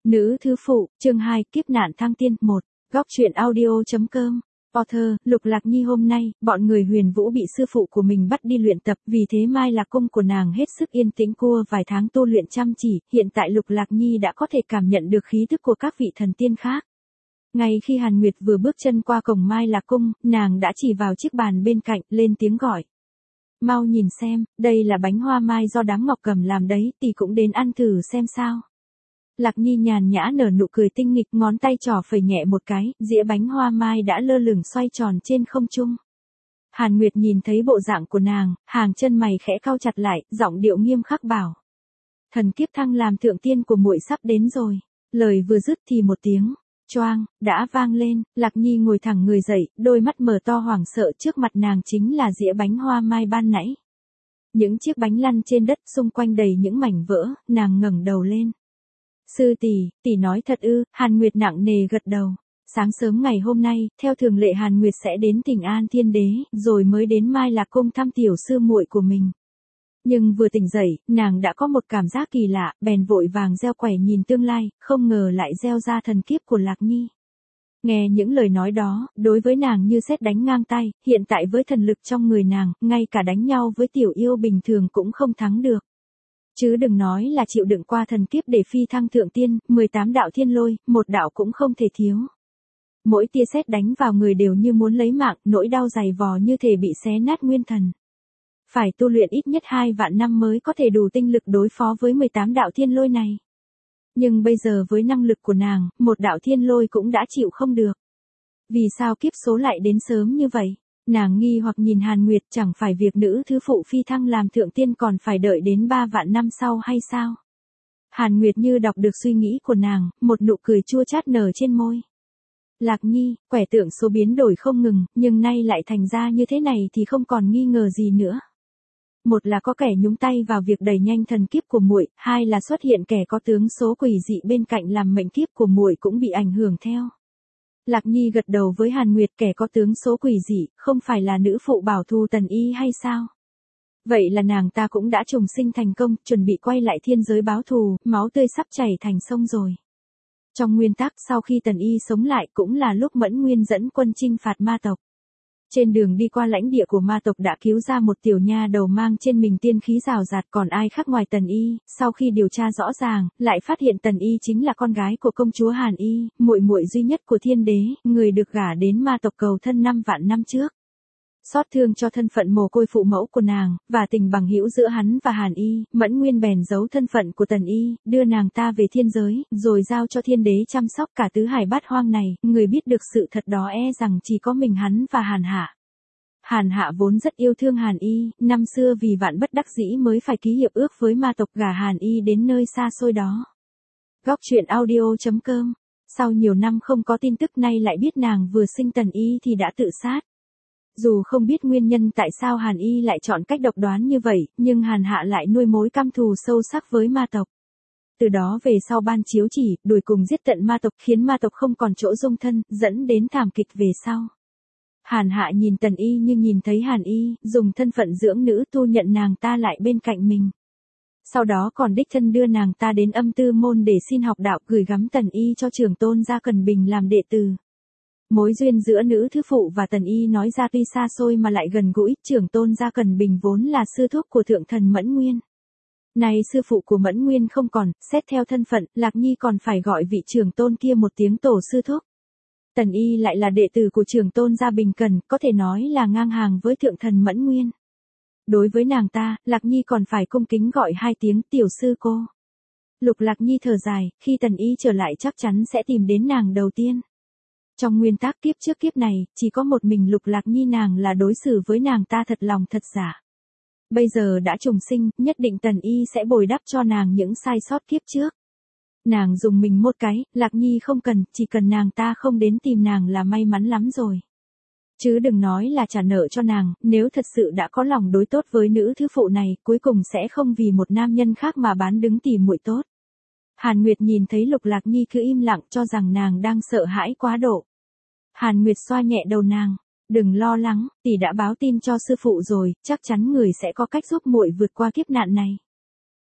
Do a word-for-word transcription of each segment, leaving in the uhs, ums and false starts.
Nữ thứ phụ, chương hai, kiếp nạn thăng tiên, một. Góc truyện audio.com. Author, Lục Lạc Nhi. Hôm nay, bọn người Huyền Vũ bị sư phụ của mình bắt đi luyện tập, vì thế Mai Lạc Cung của nàng hết sức yên tĩnh cua vài tháng tu luyện chăm chỉ, hiện tại Lục Lạc Nhi đã có thể cảm nhận được khí tức của các vị thần tiên khác. Ngay khi Hàn Nguyệt vừa bước chân qua cổng Mai Lạc Cung, nàng đã chỉ vào chiếc bàn bên cạnh, lên tiếng gọi. Mau nhìn xem, đây là bánh hoa mai do đám ngọc cầm làm đấy, tỷ cũng đến ăn thử xem sao. Lạc Nhi nhàn nhã nở nụ cười tinh nghịch, ngón tay trỏ phẩy nhẹ một cái, dĩa bánh hoa mai đã lơ lửng xoay tròn trên không trung. Hàn Nguyệt nhìn thấy bộ dạng của nàng, hàng chân mày khẽ cau chặt lại, giọng điệu nghiêm khắc bảo. Thần kiếp thăng làm thượng tiên của muội sắp đến rồi. Lời vừa dứt thì một tiếng choang đã vang lên, Lạc Nhi ngồi thẳng người dậy, đôi mắt mở to hoảng sợ, trước mặt nàng chính là dĩa bánh hoa mai ban nãy. Những chiếc bánh lăn trên đất, xung quanh đầy những mảnh vỡ, nàng ngẩng đầu lên. Sư tỷ, tỷ nói thật ư? Hàn Nguyệt nặng nề gật đầu. Sáng sớm ngày hôm nay, theo thường lệ Hàn Nguyệt sẽ đến Tỉnh An Thiên Đế, rồi mới đến Mai Lạc Cung thăm tiểu sư muội của mình. Nhưng vừa tỉnh dậy, nàng đã có một cảm giác kỳ lạ, bèn vội vàng gieo quẻ nhìn tương lai, không ngờ lại gieo ra thần kiếp của Lạc Nhi. Nghe những lời nói đó, đối với nàng như sét đánh ngang tay, hiện tại với thần lực trong người nàng, ngay cả đánh nhau với tiểu yêu bình thường cũng không thắng được. Chứ đừng nói là chịu đựng qua thần kiếp để phi thăng thượng tiên, mười tám đạo thiên lôi, một đạo cũng không thể thiếu. Mỗi tia sét đánh vào người đều như muốn lấy mạng, nỗi đau dày vò như thể bị xé nát nguyên thần. Phải tu luyện ít nhất hai vạn năm mới có thể đủ tinh lực đối phó với mười tám đạo thiên lôi này. Nhưng bây giờ với năng lực của nàng, một đạo thiên lôi cũng đã chịu không được. Vì sao kiếp số lại đến sớm như vậy? Nàng nghi hoặc nhìn Hàn Nguyệt, chẳng phải việc nữ thứ phụ phi thăng làm thượng tiên còn phải đợi đến ba vạn năm sau hay sao? Hàn Nguyệt như đọc được suy nghĩ của nàng, một nụ cười chua chát nở trên môi. Lạc Nhi, quẻ tượng số biến đổi không ngừng, nhưng nay lại thành ra như thế này thì không còn nghi ngờ gì nữa. Một là có kẻ nhúng tay vào việc đẩy nhanh thần kiếp của muội, hai là xuất hiện kẻ có tướng số quỷ dị bên cạnh làm mệnh kiếp của muội cũng bị ảnh hưởng theo. Lạc Nhi gật đầu với Hàn Nguyệt, kẻ có tướng số quỷ dị, không phải là nữ phụ bảo thù Tần Y hay sao? Vậy là nàng ta cũng đã trùng sinh thành công, chuẩn bị quay lại thiên giới báo thù, máu tươi sắp chảy thành sông rồi. Trong nguyên tắc, sau khi Tần Y sống lại cũng là lúc Mẫn Nguyên dẫn quân chinh phạt ma tộc. Trên đường đi qua lãnh địa của ma tộc đã cứu ra một tiểu nha đầu mang trên mình tiên khí rào rạt, còn ai khác ngoài Tần Y, sau khi điều tra rõ ràng, lại phát hiện Tần Y chính là con gái của công chúa Hàn Y, muội muội duy nhất của thiên đế, người được gả đến ma tộc cầu thân năm vạn năm trước. Xót thương cho thân phận mồ côi phụ mẫu của nàng, và tình bằng hữu giữa hắn và Hàn Y, Mẫn Nguyên bèn giấu thân phận của Tần Y, đưa nàng ta về thiên giới, rồi giao cho thiên đế chăm sóc cả tứ hải bát hoang này, người biết được sự thật đó e rằng chỉ có mình hắn và Hàn Hạ. Hàn Hạ vốn rất yêu thương Hàn Y, năm xưa vì vạn bất đắc dĩ mới phải ký hiệp ước với ma tộc gả Hàn Y đến nơi xa xôi đó. Góc truyện audio.com. Sau nhiều năm không có tin tức nay lại biết nàng vừa sinh Tần Y thì đã tự sát. Dù không biết nguyên nhân tại sao Hàn Y lại chọn cách độc đoán như vậy, nhưng Hàn Hạ lại nuôi mối căm thù sâu sắc với ma tộc. Từ đó về sau ban chiếu chỉ, đuổi cùng giết tận ma tộc, khiến ma tộc không còn chỗ dung thân, dẫn đến thảm kịch về sau. Hàn Hạ nhìn Tần Y như nhìn thấy Hàn Y, dùng thân phận dưỡng nữ tu nhận nàng ta lại bên cạnh mình. Sau đó còn đích thân đưa nàng ta đến âm tư môn để xin học đạo, gửi gắm Tần Y cho trưởng tôn Gia Cần Bình làm đệ tử. Mối duyên giữa nữ thứ phụ và Tần Y nói ra tuy xa xôi mà lại gần gũi, trưởng tôn Gia Cần Bình vốn là sư thúc của thượng thần Mẫn Nguyên. Nay sư phụ của Mẫn Nguyên không còn, xét theo thân phận, Lạc Nhi còn phải gọi vị trưởng tôn kia một tiếng tổ sư thúc. Tần Y lại là đệ tử của trưởng tôn Gia Bình Cần, có thể nói là ngang hàng với thượng thần Mẫn Nguyên. Đối với nàng ta, Lạc Nhi còn phải cung kính gọi hai tiếng tiểu sư cô. Lục Lạc Nhi thở dài, khi Tần Y trở lại chắc chắn sẽ tìm đến nàng đầu tiên. Trong nguyên tắc kiếp trước kiếp này, chỉ có một mình Lục Lạc Nhi nàng là đối xử với nàng ta thật lòng thật giả. Bây giờ đã trùng sinh, nhất định Tần Y sẽ bồi đắp cho nàng những sai sót kiếp trước. Nàng dùng mình một cái, Lạc Nhi không cần, chỉ cần nàng ta không đến tìm nàng là may mắn lắm rồi. Chứ đừng nói là trả nợ cho nàng, nếu thật sự đã có lòng đối tốt với nữ thứ phụ này, cuối cùng sẽ không vì một nam nhân khác mà bán đứng tìm muội tốt. Hàn Nguyệt nhìn thấy Lục Lạc Nhi cứ im lặng cho rằng nàng đang sợ hãi quá độ. Hàn Nguyệt xoa nhẹ đầu nàng, đừng lo lắng, tỷ đã báo tin cho sư phụ rồi, chắc chắn người sẽ có cách giúp muội vượt qua kiếp nạn này.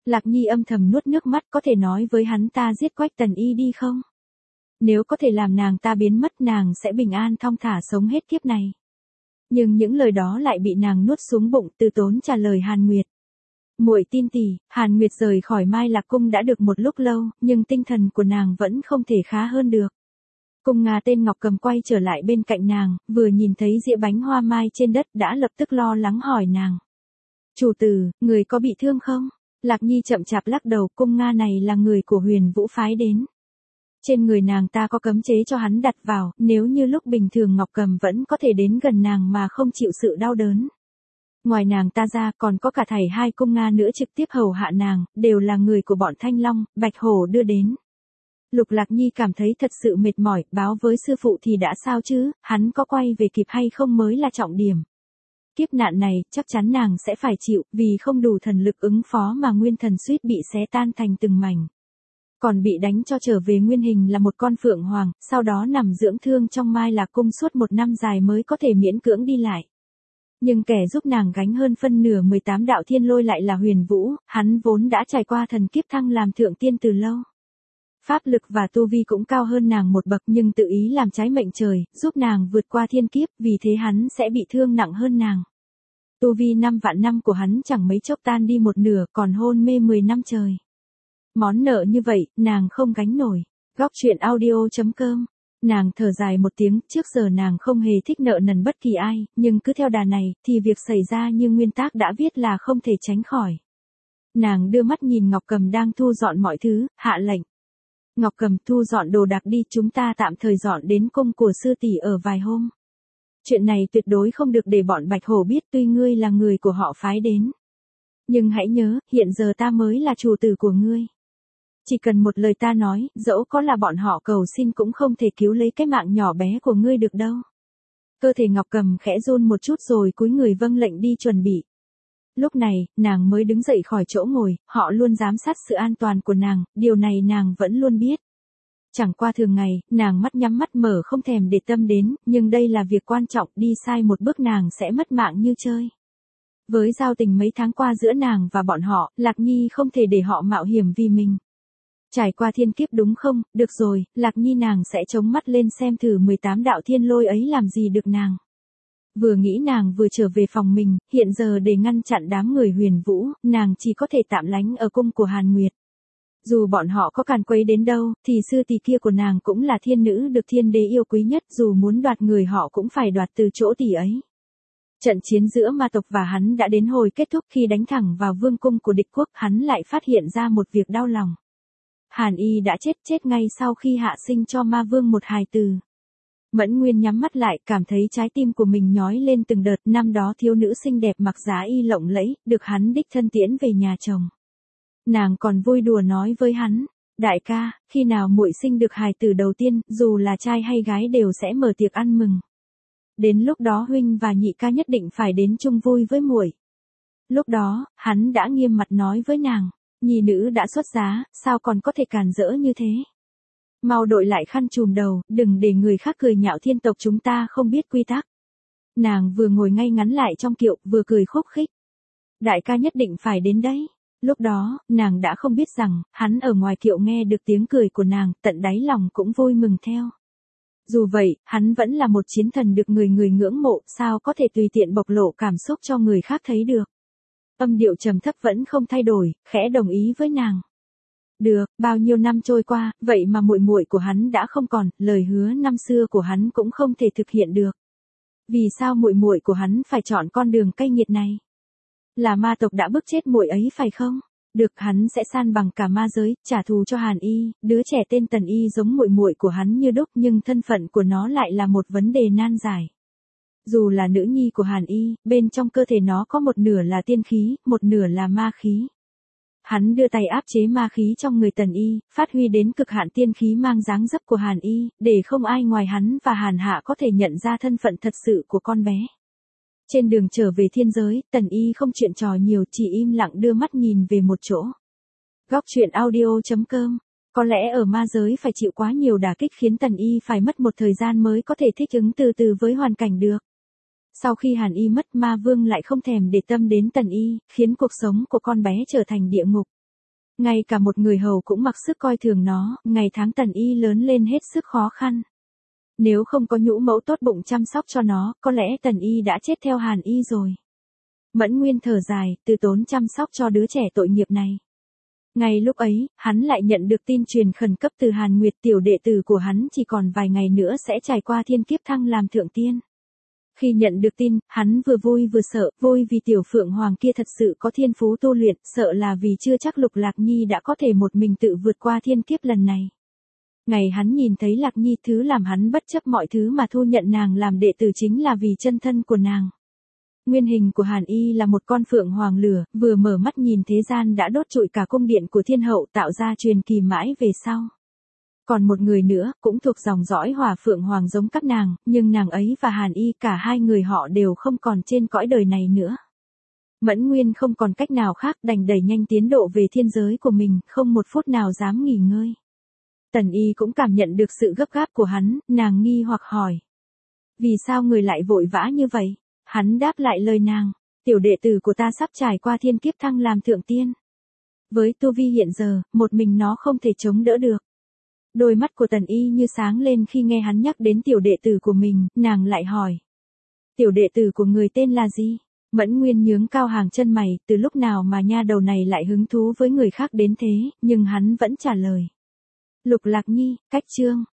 Lạc Nhi âm thầm nuốt nước mắt, có thể nói với hắn ta giết Quách Tần Y đi không? Nếu có thể làm nàng ta biến mất, nàng sẽ bình an thong thả sống hết kiếp này. Nhưng những lời đó lại bị nàng nuốt xuống bụng, từ tốn trả lời Hàn Nguyệt. Muội tin tỷ. Hàn Nguyệt rời khỏi Mai Lạc Cung đã được một lúc lâu, nhưng tinh thần của nàng vẫn không thể khá hơn được. Cung Nga tên Ngọc Cầm quay trở lại bên cạnh nàng, vừa nhìn thấy dĩa bánh hoa mai trên đất đã lập tức lo lắng hỏi nàng. Chủ tử, người có bị thương không? Lạc Nhi chậm chạp lắc đầu, Cung Nga này là người của Huyền Vũ phái đến. Trên người nàng ta có cấm chế cho hắn đặt vào, nếu như lúc bình thường Ngọc Cầm vẫn có thể đến gần nàng mà không chịu sự đau đớn. Ngoài nàng ta ra còn có cả thảy hai Cung Nga nữa trực tiếp hầu hạ nàng, đều là người của bọn Thanh Long, Bạch Hổ đưa đến. Lục Lạc Nhi cảm thấy thật sự mệt mỏi, báo với sư phụ thì đã sao chứ, hắn có quay về kịp hay không mới là trọng điểm. Kiếp nạn này, chắc chắn nàng sẽ phải chịu, vì không đủ thần lực ứng phó mà nguyên thần suýt bị xé tan thành từng mảnh. Còn bị đánh cho trở về nguyên hình là một con phượng hoàng, sau đó nằm dưỡng thương trong Mai Lạc Cung suốt một năm dài mới có thể miễn cưỡng đi lại. Nhưng kẻ giúp nàng gánh hơn phân nửa mười tám đạo thiên lôi lại là Huyền Vũ, hắn vốn đã trải qua thần kiếp thăng làm thượng tiên từ lâu. Pháp lực và tu vi cũng cao hơn nàng một bậc nhưng tự ý làm trái mệnh trời, giúp nàng vượt qua thiên kiếp, vì thế hắn sẽ bị thương nặng hơn nàng. Tu vi năm vạn năm của hắn chẳng mấy chốc tan đi một nửa, còn hôn mê mười năm trời. Món nợ như vậy, nàng không gánh nổi. Góc truyện audio chấm com. Nàng thở dài một tiếng, trước giờ nàng không hề thích nợ nần bất kỳ ai, nhưng cứ theo đà này, thì việc xảy ra như nguyên tác đã viết là không thể tránh khỏi. Nàng đưa mắt nhìn Ngọc Cầm đang thu dọn mọi thứ, hạ lệnh. Ngọc Cầm, thu dọn đồ đạc đi, chúng ta tạm thời dọn đến cung của sư tỷ ở vài hôm. Chuyện này tuyệt đối không được để bọn Bạch Hổ biết, tuy ngươi là người của họ phái đến. Nhưng hãy nhớ, hiện giờ ta mới là chủ tử của ngươi. Chỉ cần một lời ta nói, dẫu có là bọn họ cầu xin cũng không thể cứu lấy cái mạng nhỏ bé của ngươi được đâu. Cơ thể Ngọc Cầm khẽ run một chút rồi cúi người vâng lệnh đi chuẩn bị. Lúc này, nàng mới đứng dậy khỏi chỗ ngồi, họ luôn giám sát sự an toàn của nàng, điều này nàng vẫn luôn biết. Chẳng qua thường ngày, nàng mắt nhắm mắt mở không thèm để tâm đến, nhưng đây là việc quan trọng, đi sai một bước nàng sẽ mất mạng như chơi. Với giao tình mấy tháng qua giữa nàng và bọn họ, Lạc Nhi không thể để họ mạo hiểm vì mình. Trải qua thiên kiếp đúng không, được rồi, Lạc Nhi nàng sẽ chống mắt lên xem thử mười tám đạo thiên lôi ấy làm gì được nàng. Vừa nghĩ nàng vừa trở về phòng mình, hiện giờ để ngăn chặn đám người Huyền Vũ, nàng chỉ có thể tạm lánh ở cung của Hàn Nguyệt. Dù bọn họ có càn quấy đến đâu, thì sư tỷ kia của nàng cũng là thiên nữ được thiên đế yêu quý nhất, dù muốn đoạt người họ cũng phải đoạt từ chỗ tỷ ấy. Trận chiến giữa ma tộc và hắn đã đến hồi kết thúc, khi đánh thẳng vào vương cung của địch quốc, hắn lại phát hiện ra một việc đau lòng. Hàn Y đã chết chết ngay sau khi hạ sinh cho ma vương một hài tử. Mẫn Nguyên nhắm mắt lại, cảm thấy trái tim của mình nhói lên từng đợt, năm đó thiếu nữ xinh đẹp mặc giá y lộng lẫy, được hắn đích thân tiễn về nhà chồng. Nàng còn vui đùa nói với hắn, đại ca, khi nào muội sinh được hài tử đầu tiên, dù là trai hay gái đều sẽ mở tiệc ăn mừng. Đến lúc đó huynh và nhị ca nhất định phải đến chung vui với muội. Lúc đó, hắn đã nghiêm mặt nói với nàng, nhi nữ đã xuất giá, sao còn có thể càn rỡ như thế? Mau đội lại khăn trùm đầu, đừng để người khác cười nhạo thiên tộc chúng ta không biết quy tắc. Nàng vừa ngồi ngay ngắn lại trong kiệu, vừa cười khúc khích. Đại ca nhất định phải đến đấy. Lúc đó, nàng đã không biết rằng, hắn ở ngoài kiệu nghe được tiếng cười của nàng, tận đáy lòng cũng vui mừng theo. Dù vậy, hắn vẫn là một chiến thần được người người ngưỡng mộ, sao có thể tùy tiện bộc lộ cảm xúc cho người khác thấy được. Âm điệu trầm thấp vẫn không thay đổi, khẽ đồng ý với nàng. Được, bao nhiêu năm trôi qua, vậy mà muội muội của hắn đã không còn, lời hứa năm xưa của hắn cũng không thể thực hiện được. Vì sao muội muội của hắn phải chọn con đường cay nghiệt này? Là ma tộc đã bức chết muội ấy phải không? Được, hắn sẽ san bằng cả ma giới, trả thù cho Hàn Y, đứa trẻ tên Tần Y giống muội muội của hắn như đúc, nhưng thân phận của nó lại là một vấn đề nan giải. Dù là nữ nhi của Hàn Y, bên trong cơ thể nó có một nửa là tiên khí, một nửa là ma khí. Hắn đưa tay áp chế ma khí trong người Tần Y, phát huy đến cực hạn tiên khí mang dáng dấp của Hàn Y, để không ai ngoài hắn và Hàn Hạ có thể nhận ra thân phận thật sự của con bé. Trên đường trở về thiên giới, Tần Y không chuyện trò nhiều, chỉ im lặng đưa mắt nhìn về một chỗ. Góc truyện audio chấm com. Có lẽ ở ma giới phải chịu quá nhiều đả kích khiến Tần Y phải mất một thời gian mới có thể thích ứng từ từ với hoàn cảnh được. Sau khi Hàn Y mất, ma vương lại không thèm để tâm đến Tần Y, khiến cuộc sống của con bé trở thành địa ngục. Ngay cả một người hầu cũng mặc sức coi thường nó, ngày tháng Tần Y lớn lên hết sức khó khăn. Nếu không có nhũ mẫu tốt bụng chăm sóc cho nó, có lẽ Tần Y đã chết theo Hàn Y rồi. Mẫn Nguyên thở dài, từ tốn chăm sóc cho đứa trẻ tội nghiệp này. Ngay lúc ấy, hắn lại nhận được tin truyền khẩn cấp từ Hàn Nguyệt, tiểu đệ tử của hắn chỉ còn vài ngày nữa sẽ trải qua thiên kiếp thăng làm thượng tiên. Khi nhận được tin, hắn vừa vui vừa sợ, vui vì tiểu phượng hoàng kia thật sự có thiên phú tu luyện, sợ là vì chưa chắc Lục Lạc Nhi đã có thể một mình tự vượt qua thiên kiếp lần này. Ngày hắn nhìn thấy Lạc Nhi, thứ làm hắn bất chấp mọi thứ mà thu nhận nàng làm đệ tử chính là vì chân thân của nàng. Nguyên hình của Hàn Y là một con phượng hoàng lửa, vừa mở mắt nhìn thế gian đã đốt trụi cả cung điện của thiên hậu, tạo ra truyền kỳ mãi về sau. Còn một người nữa, cũng thuộc dòng dõi hỏa phượng hoàng giống các nàng, nhưng nàng ấy và Hàn Y, cả hai người họ đều không còn trên cõi đời này nữa. Mẫn Nguyên không còn cách nào khác, đành đẩy nhanh tiến độ về thiên giới của mình, không một phút nào dám nghỉ ngơi. Tần Y cũng cảm nhận được sự gấp gáp của hắn, nàng nghi hoặc hỏi. Vì sao người lại vội vã như vậy? Hắn đáp lại lời nàng, tiểu đệ tử của ta sắp trải qua thiên kiếp thăng làm thượng tiên. Với tu vi hiện giờ, một mình nó không thể chống đỡ được. Đôi mắt của Tần Y như sáng lên khi nghe hắn nhắc đến tiểu đệ tử của mình, nàng lại hỏi. Tiểu đệ tử của người tên là gì? Mẫn Nguyên nhướng cao hàng chân mày, từ lúc nào mà nha đầu này lại hứng thú với người khác đến thế, nhưng hắn vẫn trả lời. Lục Lạc Nhi, cách chương.